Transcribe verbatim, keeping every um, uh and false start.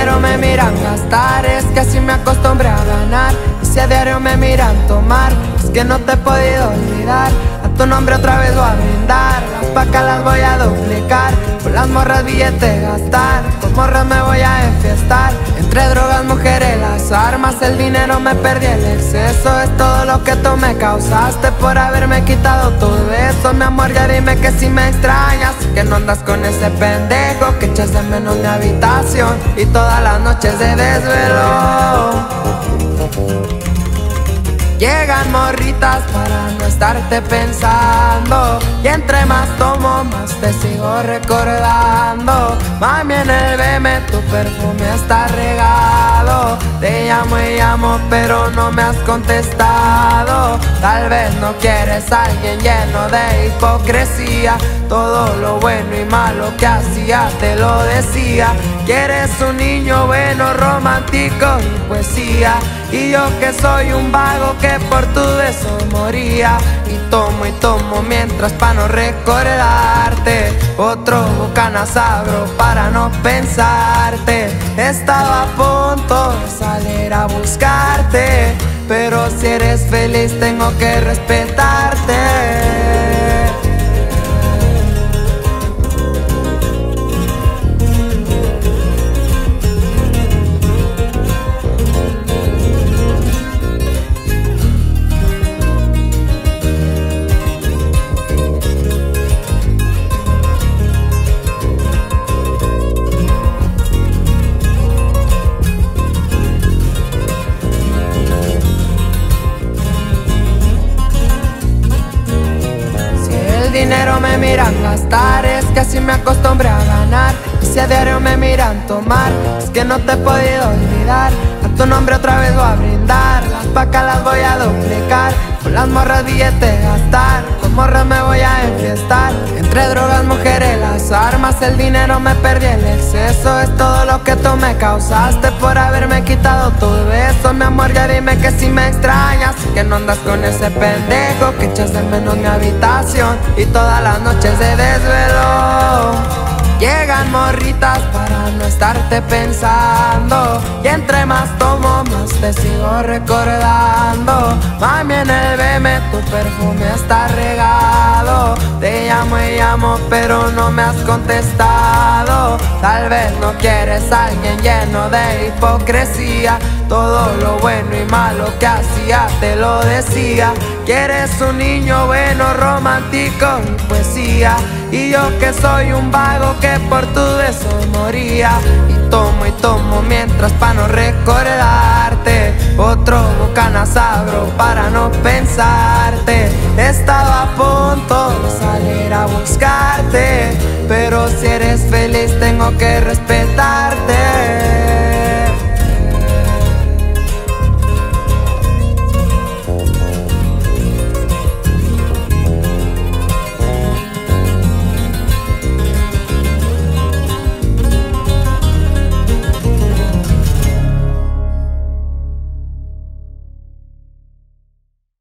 dinero me miran gastar, es que así me acostumbré a ganar. Y si a diario me miran tomar, es que no te he podido olvidar. A tu nombre otra vez voy a brindar, las pacas las voy a duplicar, con las morras billetes gastar, con morras me voy a enfiestar. Entre drogas, mujeres, las armas, el dinero me perdí, el exceso es todo lo que tú me causaste por haberme quitado todo eso. Mi amor, ya dime que si me extrañas, que no andas con ese pendejo, que echas de menos mi habitación y todas las noches de desvelo. Llegan morritas para no estarte pensando, y entre más tomo más te sigo recordando. Mami, en el B M tu perfume está regado. Te llamo y llamo pero no me has contestado. Tal vez no quieres a alguien lleno de hipocresía. Todo lo bueno y malo que hacía te lo decía. Quieres un niño bueno, romántico y poesía, y yo que soy un vago que por tu beso moría. Y tomo y tomo mientras pa' no recordarte, otro bucanasabro para no pensarte. Estaba a punto de salir a buscarte, pero si eres feliz tengo que respetarte. Dinero me miran gastar, es que así me acostumbré a ganar. Y si a diario me miran tomar, es que no te he podido olvidar. A tu nombre otra vez voy a brindar, las pacas las voy a duplicar, con las morras billetes gastar, con morras me voy a enfiestar. Entre drogas, mujeres, las armas, el dinero me perdí, el exceso es todo lo que tú me causaste por haberme quitado todo eso. Mi amor, ya dime que si me extrañas, que no andas con ese pendejo, que echas de menos mi habitación y todas las noches de desvelo. Llegan morritas para no estarte pensando, y entre más tomo más te sigo recordando. Mami, en el B M tu perfume está regado. Te llamo y llamo pero no me has contestado. Tal vez no quieres a alguien lleno de hipocresía. Todo lo bueno y malo que hacía te lo decía. Quieres un niño bueno, romántico y poesía, y yo que soy un vago que por tu beso moría. Y tomo y tomo mientras pa' no recordarte, otro bucanasabro para no pensarte. Estaba a punto de salir a buscarte, pero si eres feliz tengo que respetar.